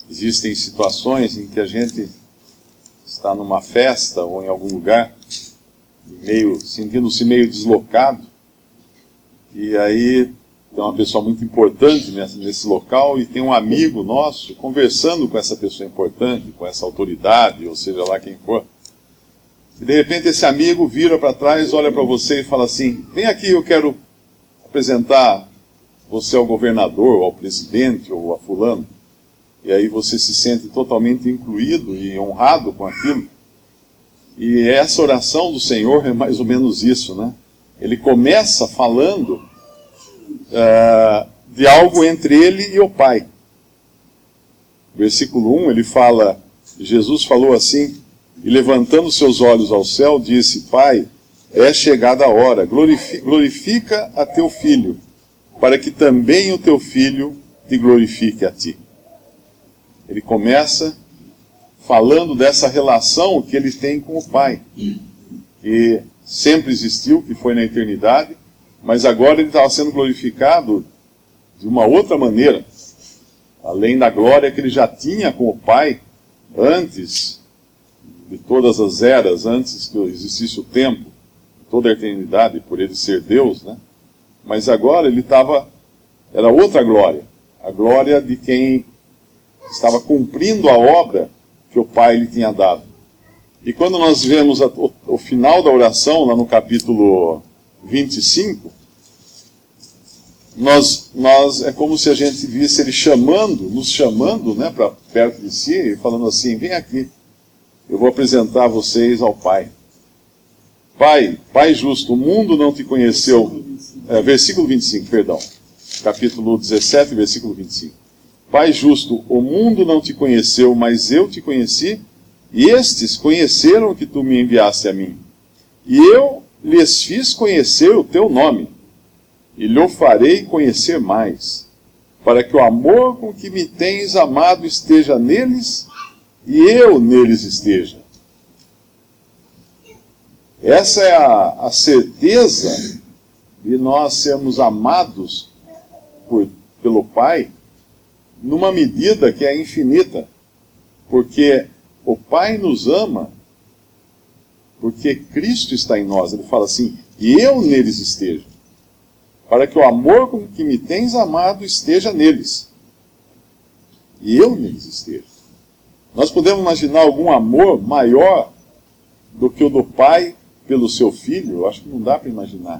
Existem situações em que a gente está numa festa ou em algum lugar, sentindo-se meio deslocado, e aí tem uma pessoa muito importante nesse local e tem um amigo nosso conversando com essa pessoa importante, com essa autoridade, ou seja lá quem for. E de repente esse amigo vira para trás, olha para você e fala assim: vem aqui, eu quero apresentar você ao governador, ou ao presidente, ou a fulano. E aí você se sente totalmente incluído e honrado com aquilo. E essa oração do Senhor é mais ou menos isso, né? Ele começa falando de algo entre ele e o Pai. Versículo 1, ele fala, Jesus falou assim: e levantando seus olhos ao céu, disse: Pai, é chegada a hora, glorifica a teu Filho, para que também o teu Filho te glorifique a ti. Ele começa falando dessa relação que ele tem com o Pai, que sempre existiu, que foi na eternidade, mas agora ele estava sendo glorificado de uma outra maneira, além da glória que ele já tinha com o Pai antes de todas as eras, antes que existisse o tempo, toda a eternidade, por ele ser Deus, né? Mas agora ele era outra glória, a glória de quem estava cumprindo a obra que o Pai lhe tinha dado. E quando nós vemos o final da oração, lá no capítulo 25, é como se a gente visse ele nos chamando, né, para perto de si, e falando assim: vem aqui, eu vou apresentar vocês ao Pai. Pai justo, o mundo não te conheceu. Versículo 25, perdão. Capítulo 17, versículo 25. Pai justo, o mundo não te conheceu, mas eu te conheci, e estes conheceram que tu me enviaste a mim. E eu lhes fiz conhecer o teu nome, e lhe farei conhecer mais, para que o amor com que me tens amado esteja neles, e eu neles esteja. Essa é a certeza de nós sermos amados pelo Pai, numa medida que é infinita, porque o Pai nos ama, porque Cristo está em nós. Ele fala assim: e eu neles esteja, para que o amor com que me tens amado esteja neles, e eu neles esteja. Nós podemos imaginar algum amor maior do que o do Pai pelo seu Filho? Eu acho que não dá para imaginar.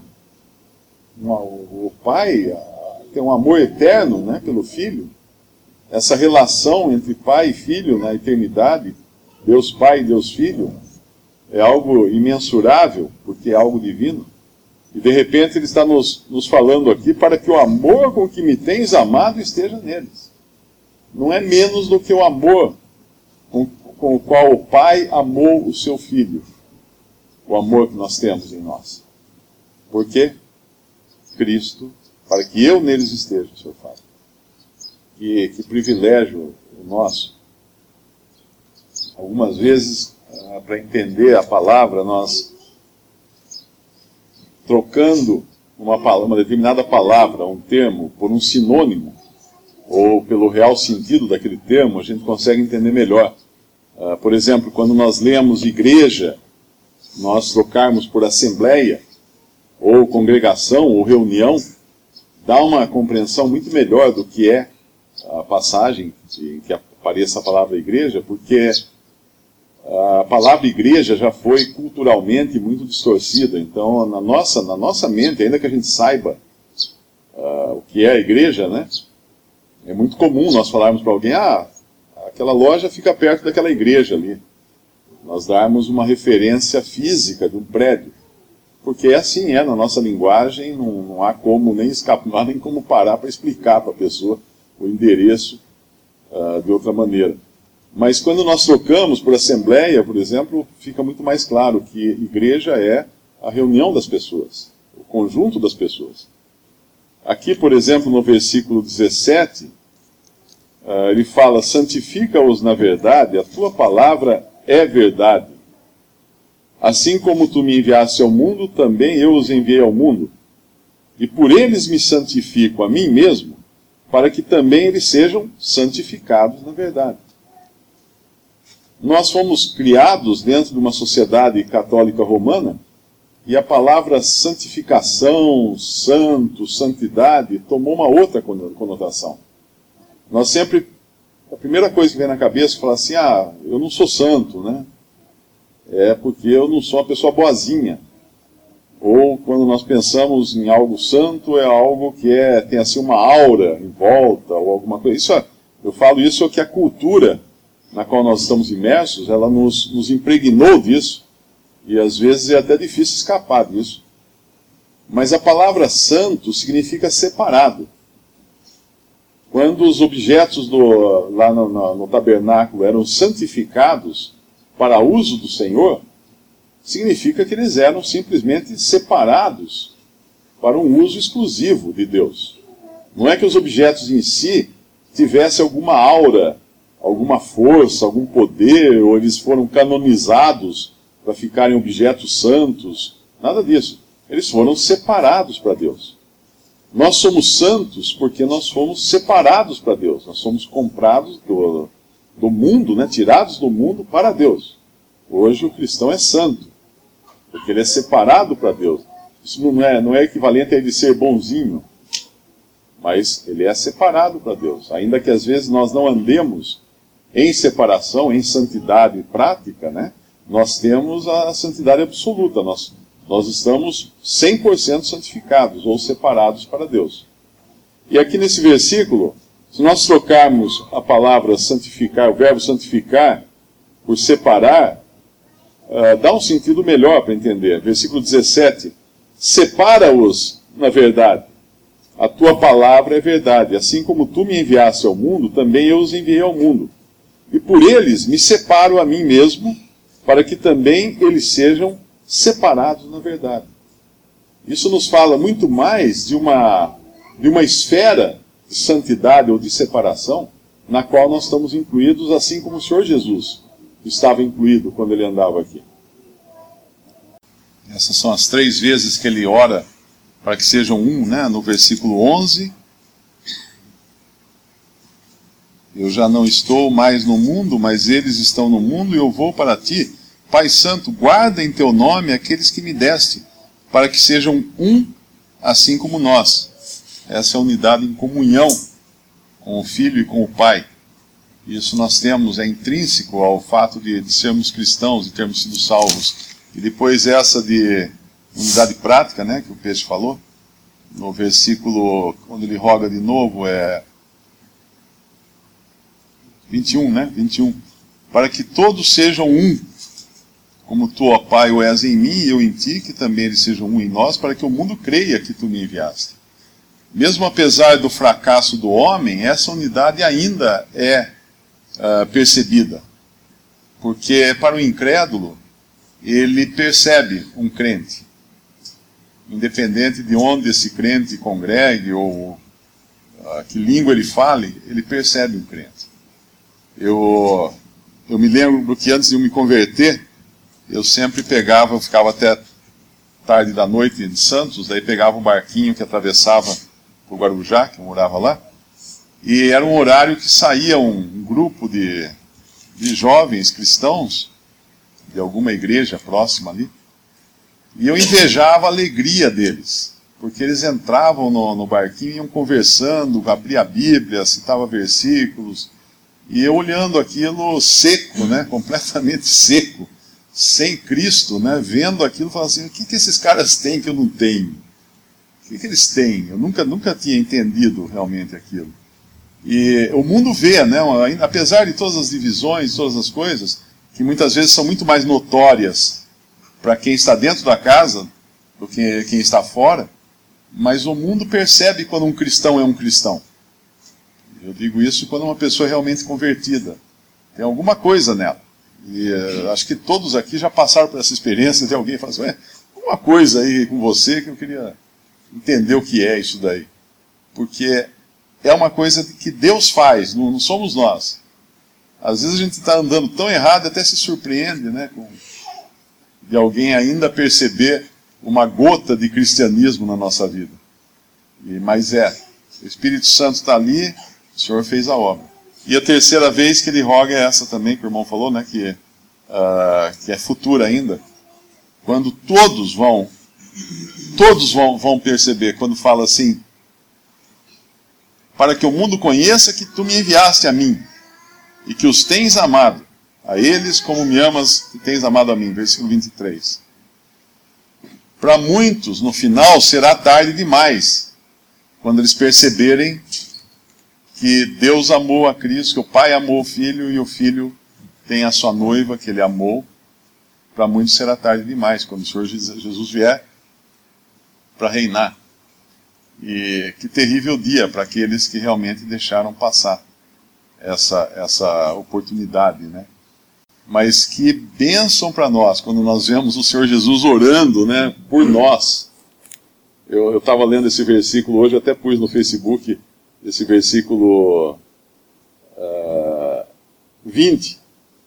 O Pai tem um amor eterno, né, pelo Filho. Essa relação entre Pai e Filho na eternidade, Deus Pai e Deus Filho, é algo imensurável, porque é algo divino. E de repente ele está nos falando aqui: para que o amor com que me tens amado esteja neles. Não é menos do que o amor com o qual o Pai amou o seu Filho. O amor que nós temos em nós. Por quê? Cristo, para que eu neles esteja, o Senhor fala. Que privilégio nosso. Algumas vezes, para entender a palavra, nós trocando uma determinada palavra, um termo, por um sinônimo, ou pelo real sentido daquele termo, a gente consegue entender melhor. Por exemplo, quando nós lemos igreja, nós trocarmos por assembleia, ou congregação, ou reunião, dá uma compreensão muito melhor do que é a passagem em que apareça a palavra igreja, porque a palavra igreja já foi culturalmente muito distorcida. Então, na nossa mente, ainda que a gente saiba o que é a igreja, né, é muito comum nós falarmos para alguém: aquela loja fica perto daquela igreja ali. Nós darmos uma referência física de um prédio. Porque assim é na nossa linguagem, não há como nem escapar, nem como parar para explicar para a pessoa o endereço de outra maneira. Mas quando nós trocamos por assembleia, por exemplo, fica muito mais claro que igreja é a reunião das pessoas, o conjunto das pessoas. Aqui, por exemplo, no versículo 17, ele fala: santifica-os na verdade, a tua palavra é verdade. Assim como tu me enviaste ao mundo, também eu os enviei ao mundo. E por eles me santifico a mim mesmo, para que também eles sejam santificados na verdade. Nós fomos criados dentro de uma sociedade católica romana, e a palavra santificação, santo, santidade, tomou uma outra conotação. Nós sempre, a primeira coisa que vem na cabeça é falar assim, eu não sou santo, né? É porque eu não sou uma pessoa boazinha. Ou quando nós pensamos em algo santo, é algo que tem assim uma aura em volta, ou alguma coisa. Eu falo isso que a cultura na qual nós estamos imersos, ela nos impregnou disso, e às vezes é até difícil escapar disso. Mas a palavra santo significa separado. Quando os objetos lá no tabernáculo eram santificados para uso do Senhor, significa que eles eram simplesmente separados para um uso exclusivo de Deus. Não é que os objetos em si tivessem alguma aura, alguma força, algum poder, ou eles foram canonizados para ficarem objetos santos, nada disso. Eles foram separados para Deus. Nós somos santos porque nós fomos separados para Deus. Nós somos comprados do mundo, né? Tirados do mundo para Deus. Hoje o cristão é santo, porque ele é separado para Deus. Isso não é equivalente a ele ser bonzinho, mas ele é separado para Deus. Ainda que às vezes nós não andemos em separação, em santidade prática, né? Nós temos a santidade absoluta. Nós estamos 100% santificados ou separados para Deus. E aqui nesse versículo, se nós trocarmos a palavra santificar, o verbo santificar, por separar, dá um sentido melhor para entender. Versículo 17: separa-os na verdade. A tua palavra é verdade. Assim como tu me enviaste ao mundo, também eu os enviei ao mundo. E por eles me separo a mim mesmo, para que também eles sejam separados na verdade. Isso nos fala muito mais de uma esfera de santidade ou de separação, na qual nós estamos incluídos, assim como o Senhor Jesus estava incluído quando ele andava aqui. Essas são as 3 vezes que ele ora para que sejam um, né? No versículo 11... eu já não estou mais no mundo, mas eles estão no mundo, e eu vou para ti. Pai Santo, guarda em teu nome aqueles que me deste, para que sejam um, assim como nós. Essa é a unidade em comunhão com o Filho e com o Pai. Isso nós temos, é intrínseco ao fato de sermos cristãos, de termos sido salvos. E depois essa de unidade prática, né, que o Peixe falou, no versículo, quando ele roga de novo, 21, né? 21. Para que todos sejam um, como tu, ó Pai, o és em mim e eu em ti, que também eles sejam um em nós, para que o mundo creia que tu me enviaste. Mesmo apesar do fracasso do homem, essa unidade ainda é percebida. Porque para o incrédulo, ele percebe um crente. Independente de onde esse crente congregue ou que língua ele fale, ele percebe um crente. Eu me lembro que antes de eu me converter, eu sempre eu ficava até tarde da noite em Santos, daí pegava um barquinho que atravessava para o Guarujá, que eu morava lá, e era um horário que saía um grupo de jovens cristãos, de alguma igreja próxima ali, e eu invejava a alegria deles, porque eles entravam no barquinho e iam conversando, abria a Bíblia, citava versículos, e eu olhando aquilo seco, né, completamente seco, sem Cristo, né, vendo aquilo, falando assim, o que esses caras têm que eu não tenho? O que eles têm? Eu nunca tinha entendido realmente aquilo. E o mundo vê, né, apesar de todas as divisões, todas as coisas, que muitas vezes são muito mais notórias para quem está dentro da casa do que quem está fora, mas o mundo percebe quando um cristão é um cristão. Eu digo isso quando uma pessoa é realmente convertida. Tem alguma coisa nela. E acho que todos aqui já passaram por essa experiência de alguém falar assim, alguma coisa aí com você que eu queria entender o que é isso daí. Porque é uma coisa que Deus faz, não somos nós. Às vezes a gente está andando tão errado, até se surpreende, né, de alguém ainda perceber uma gota de cristianismo na nossa vida. Mas O Espírito Santo está ali, o Senhor fez a obra. E a terceira vez que ele roga é essa também, que o irmão falou, né, que é futura ainda. Quando todos vão perceber, quando fala assim, para que o mundo conheça que tu me enviaste a mim, e que os tens amado, a eles como me amas e tens amado a mim. Versículo 23. Para muitos, no final, será tarde demais, quando eles perceberem que Deus amou a Cristo, que o Pai amou o Filho, e o Filho tem a sua noiva, que ele amou. Para muitos será tarde demais, quando o Senhor Jesus vier para reinar. E que terrível dia para aqueles que realmente deixaram passar essa oportunidade, né? Mas que bênção para nós, quando nós vemos o Senhor Jesus orando, né, por nós. Eu estava lendo esse versículo hoje, até pus no Facebook, esse versículo 20.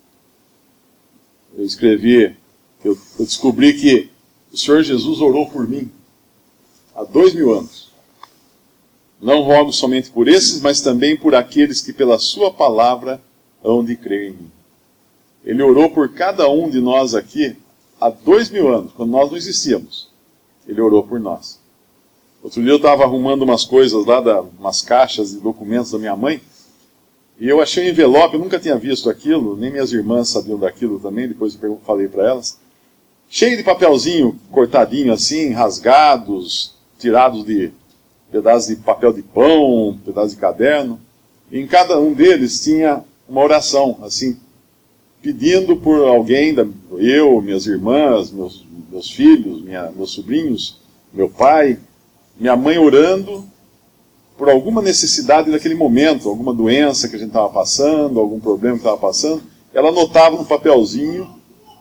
Eu escrevi, eu descobri que o Senhor Jesus orou por mim há 2000 anos. Não rogo somente por esses, mas também por aqueles que pela sua palavra hão de crer em mim. Ele orou por cada um de nós aqui há 2000 anos, quando nós não existíamos. Ele orou por nós. Outro dia eu estava arrumando umas coisas lá, umas caixas de documentos da minha mãe, e eu achei um envelope, eu nunca tinha visto aquilo, nem minhas irmãs sabiam daquilo também, depois eu falei para elas, cheio de papelzinho cortadinho assim, rasgados, tirados de pedaços de papel de pão, pedaços de caderno, e em cada um deles tinha uma oração, assim, pedindo por alguém, eu, minhas irmãs, meus filhos, meus sobrinhos, meu pai, minha mãe orando por alguma necessidade naquele momento, alguma doença que a gente estava passando, algum problema que estava passando, ela anotava no papelzinho,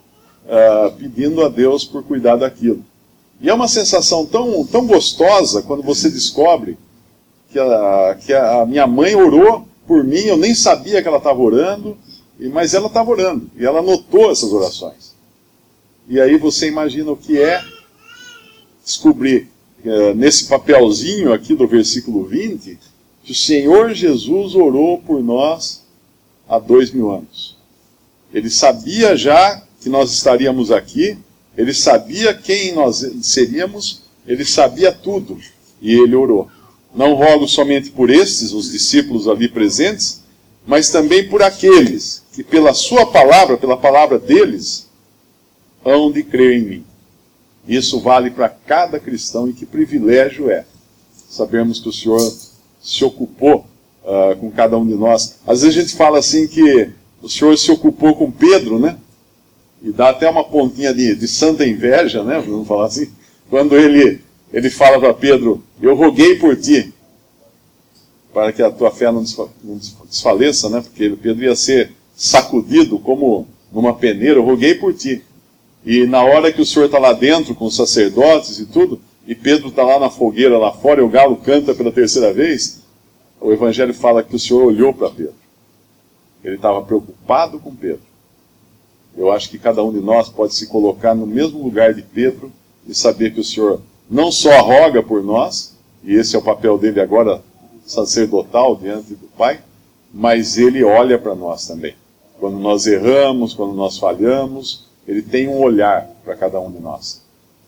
pedindo a Deus por cuidar daquilo. E é uma sensação tão gostosa quando você descobre que a minha mãe orou por mim, eu nem sabia que ela estava orando, mas ela estava orando, e ela anotou essas orações. E aí você imagina o que é descobrir, nesse papelzinho aqui do versículo 20, que o Senhor Jesus orou por nós há 2000 anos. Ele sabia já que nós estaríamos aqui, ele sabia quem nós seríamos, ele sabia tudo, e ele orou. Não rogo somente por estes, os discípulos ali presentes, mas também por aqueles que pela sua palavra, pela palavra deles, hão de crer em mim. Isso vale para cada cristão, e que privilégio é sabermos que o Senhor se ocupou com cada um de nós. Às vezes a gente fala assim que o Senhor se ocupou com Pedro, né? E dá até uma pontinha de santa inveja, né? Vamos falar assim. Quando ele fala para Pedro, eu roguei por ti, para que a tua fé não desfaleça, né? Porque Pedro ia ser sacudido como numa peneira, eu roguei por ti. E na hora que o Senhor está lá dentro com os sacerdotes e tudo, e Pedro está lá na fogueira lá fora, e o galo canta pela terceira vez, o Evangelho fala que o Senhor olhou para Pedro. Ele estava preocupado com Pedro. Eu acho que cada um de nós pode se colocar no mesmo lugar de Pedro e saber que o Senhor não só roga por nós, e esse é o papel dele agora sacerdotal diante do Pai, mas ele olha para nós também. Quando nós erramos, quando nós falhamos, ele tem um olhar para cada um de nós.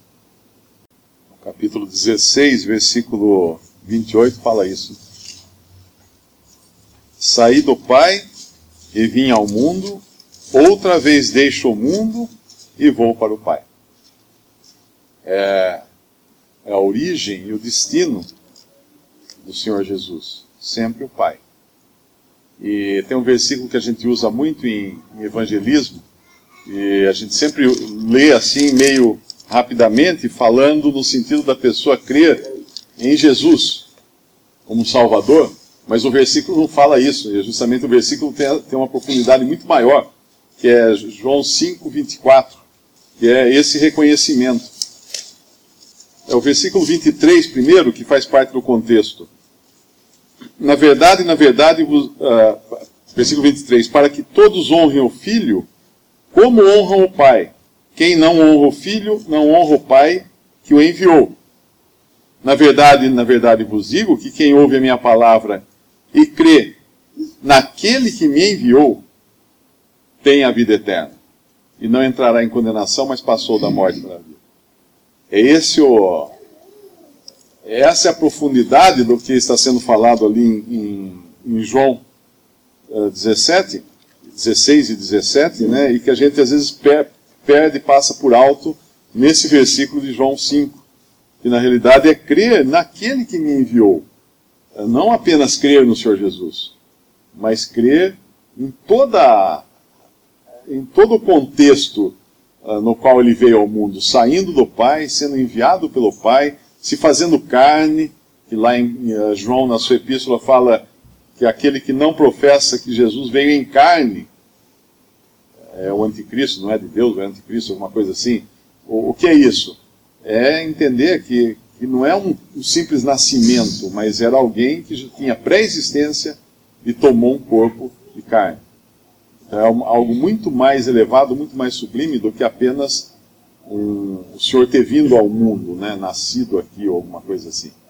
No capítulo 16, versículo 28, fala isso. Saí do Pai e vim ao mundo, outra vez deixo o mundo e vou para o Pai. É a origem e o destino do Senhor Jesus, sempre o Pai. E tem um versículo que a gente usa muito em evangelismo, e a gente sempre lê assim, meio rapidamente, falando no sentido da pessoa crer em Jesus como Salvador, mas o versículo não fala isso, e justamente o versículo tem uma profundidade muito maior, que é João 5, 24, que é esse reconhecimento. É o versículo 23 primeiro, que faz parte do contexto. Na verdade, versículo 23, para que todos honrem o Filho, como honram o Pai. Quem não honra o Filho, não honra o Pai que o enviou. Na verdade vos digo que quem ouve a minha palavra e crê naquele que me enviou, tem a vida eterna. E não entrará em condenação, mas passou da morte para a vida. Essa é a profundidade do que está sendo falado ali em João 17, 16 e 17, né? E que a gente às vezes perde e passa por alto nesse versículo de João 5. Que na realidade é crer naquele que me enviou. Não apenas crer no Senhor Jesus, mas crer em todo o contexto no qual ele veio ao mundo, saindo do Pai, sendo enviado pelo Pai, se fazendo carne, que lá em João, na sua epístola, fala que aquele que não professa que Jesus veio em carne é o anticristo, não é de Deus, é o anticristo, alguma coisa assim. O que é isso? É entender que não é um simples nascimento, mas era alguém que já tinha pré-existência e tomou um corpo de carne. Então é algo muito mais elevado, muito mais sublime do que apenas o Senhor ter vindo ao mundo, né, nascido aqui ou alguma coisa assim.